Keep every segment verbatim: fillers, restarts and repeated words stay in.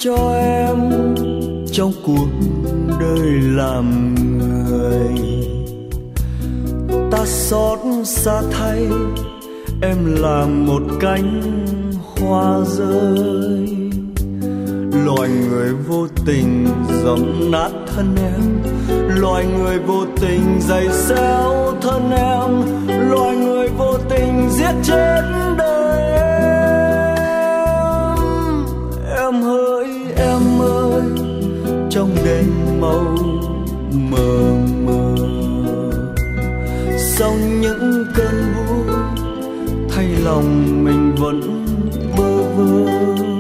cho em trong cuộc đời làm người. Ta xót xa thay em làm một cánh hoa rơi. Loài người vô tình dẫm nát thân em, loài người vô tình giày xéo thân em, loài người vô tình giết chết đời em. Em hỡi em ơi, trong đêm màu mờ mờ, sau những cơn vui thay lòng mình vẫn bơ vơ.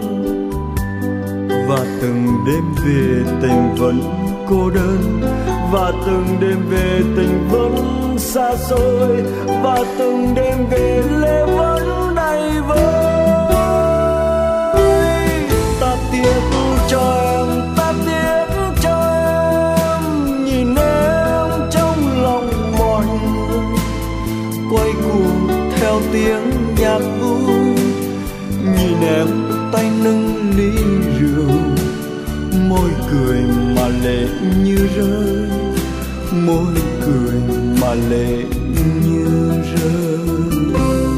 Và từng đêm về tình vẫn cô đơn, và từng đêm về tình vẫn xa xôi, và từng đêm về lệ vẫn đầy vơi. Ta tiếc cho em, ta tiếc cho em, nhìn em trong lòng mọi người quay cuồng theo tiếng nhạc vui. Nhìn em tay nâng ly rượu, môi cười mà lệ như rơi, môi cười mà lệ như rơi.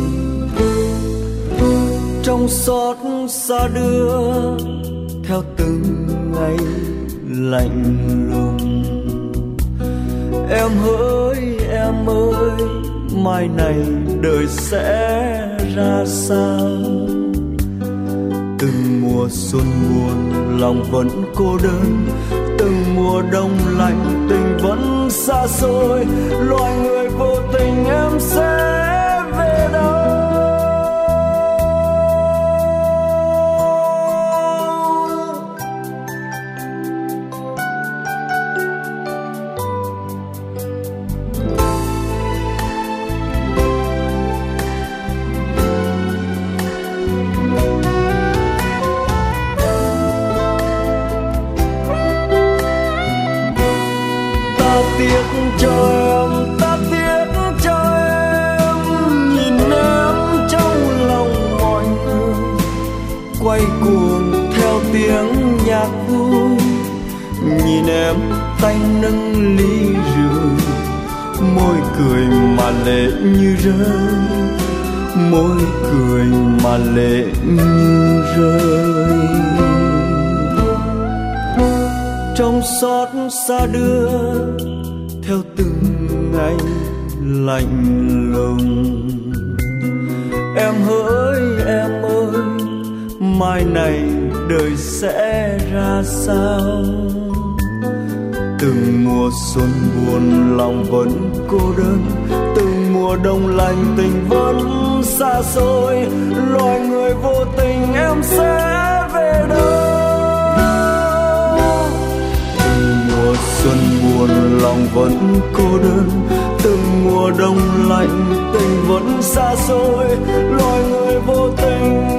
Trong xót xa đưa theo từng ngày lạnh lùng. Em hỡi em ơi, mai này đời sẽ ra sao? Từng mùa xuân buồn lòng vẫn cô đơn, từng mùa đông lạnh tình vẫn xa xôi. Loài người vô tình em sẽ về đâu? Tiếc cho em, ta tiếc cho em, nhìn em trong lòng mọi người quay cuồng theo tiếng nhạc vui. Nhìn em tay nâng ly rượu, môi cười mà lệ như rơi, môi cười mà lệ như rơi. Trong xót xa đưa theo từng ngày lạnh lùng. Em hỡi em ơi, mai này đời sẽ ra sao? Từng mùa xuân buồn lòng vẫn cô đơn, từng mùa đông lạnh tình vẫn xa xôi. Loài người vô tình em sẽ về đâu? Mùa xuân buồn lòng vẫn cô đơn, từng mùa đông lạnh tình vẫn xa xôi. Loài người vô tình